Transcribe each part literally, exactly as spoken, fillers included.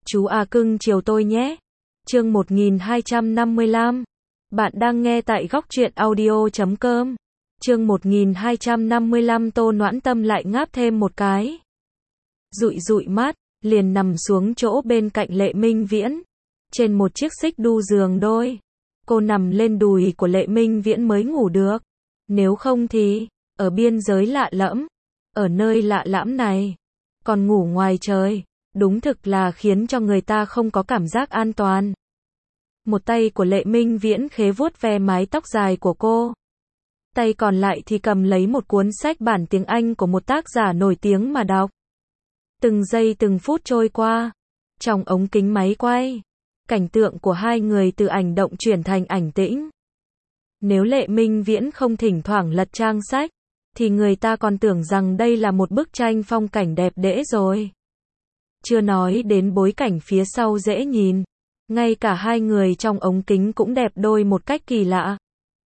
Chú à cưng chiều tôi nhé. Chương một nghìn hai trăm năm mươi lăm. Bạn đang nghe tại góc truyện audio chấm com. Chương một nghìn hai trăm năm mươi lăm. Tô Noãn Tâm lại ngáp thêm một cái. Dụi dụi mắt, liền nằm xuống chỗ bên cạnh Lệ Minh Viễn. Trên một chiếc xích đu giường đôi. Cô nằm lên đùi của Lệ Minh Viễn mới ngủ được. Nếu không thì, ở biên giới lạ lẫm, ở nơi lạ lẫm này, còn ngủ ngoài trời, đúng thực là khiến cho người ta không có cảm giác an toàn. Một tay của Lệ Minh Viễn khế vuốt ve mái tóc dài của cô. Tay còn lại thì cầm lấy một cuốn sách bản tiếng Anh của một tác giả nổi tiếng mà đọc. Từng giây từng phút trôi qua, trong ống kính máy quay, cảnh tượng của hai người từ ảnh động chuyển thành ảnh tĩnh. Nếu Lệ Minh Viễn không thỉnh thoảng lật trang sách, thì người ta còn tưởng rằng đây là một bức tranh phong cảnh đẹp đẽ rồi. Chưa nói đến bối cảnh phía sau dễ nhìn, ngay cả hai người trong ống kính cũng đẹp đôi một cách kỳ lạ.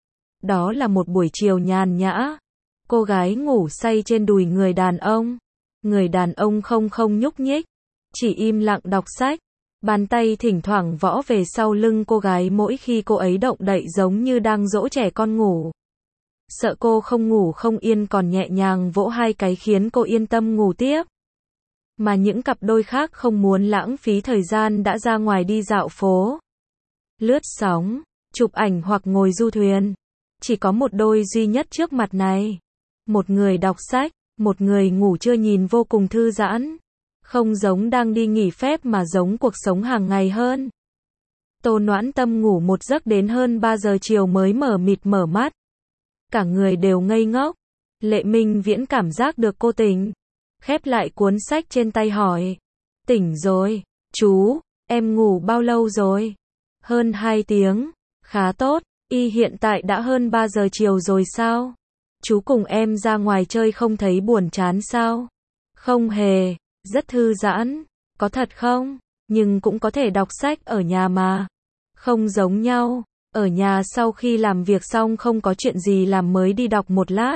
Đó là một buổi chiều nhàn nhã, cô gái ngủ say trên đùi người đàn ông. Người đàn ông không không nhúc nhích, chỉ im lặng đọc sách. Bàn tay thỉnh thoảng võ về sau lưng cô gái mỗi khi cô ấy động đậy giống như đang dỗ trẻ con ngủ. Sợ cô không ngủ không yên còn nhẹ nhàng vỗ hai cái khiến cô yên tâm ngủ tiếp. Mà những cặp đôi khác không muốn lãng phí thời gian đã ra ngoài đi dạo phố, lướt sóng, chụp ảnh hoặc ngồi du thuyền. Chỉ có một đôi duy nhất trước mặt này. Một người đọc sách, một người ngủ trưa nhìn vô cùng thư giãn. Không giống đang đi nghỉ phép mà giống cuộc sống hàng ngày hơn. Tô Noãn Tâm ngủ một giấc đến hơn ba giờ chiều mới mở mịt mở mắt. Cả người đều ngây ngốc. Lệ Minh Viễn cảm giác được cô tỉnh. Khép lại cuốn sách trên tay hỏi. Tỉnh rồi, chú, em ngủ bao lâu rồi? Hơn hai tiếng, khá tốt, y hiện tại đã hơn ba giờ chiều rồi sao? Chú cùng em ra ngoài chơi không thấy buồn chán sao? Không hề, rất thư giãn, có thật không? Nhưng cũng có thể đọc sách ở nhà mà. Không giống nhau, ở nhà sau khi làm việc xong không có chuyện gì làm mới đi đọc một lát.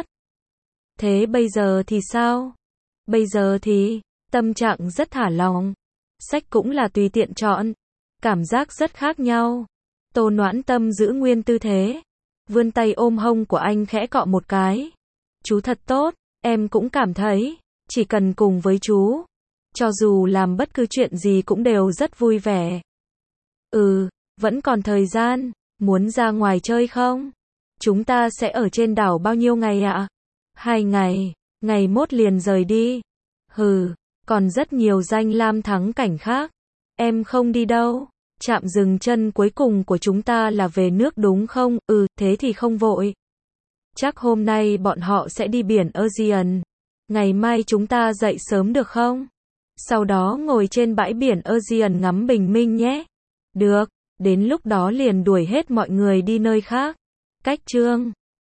Thế bây giờ thì sao? Bây giờ thì, tâm trạng rất thả lỏng. Sách cũng là tùy tiện chọn. Cảm giác rất khác nhau. Tô Noãn Tâm giữ nguyên tư thế. Vươn tay ôm hông của anh khẽ cọ một cái. Chú thật tốt, em cũng cảm thấy. Chỉ cần cùng với chú, cho dù làm bất cứ chuyện gì cũng đều rất vui vẻ. Ừ, vẫn còn thời gian. Muốn ra ngoài chơi không? Chúng ta sẽ ở trên đảo bao nhiêu ngày ạ? Hai ngày. Ngày mốt liền rời đi. Hừ, còn rất nhiều danh lam thắng cảnh khác. Em không đi đâu. Trạm dừng chân cuối cùng của chúng ta là về nước đúng không? Ừ, thế thì không vội. Chắc hôm nay bọn họ sẽ đi biển Aegean. Ngày mai chúng ta dậy sớm được không? Sau đó ngồi trên bãi biển Aegean ngắm bình minh nhé. Được, đến lúc đó liền đuổi hết mọi người đi nơi khác. Cách chương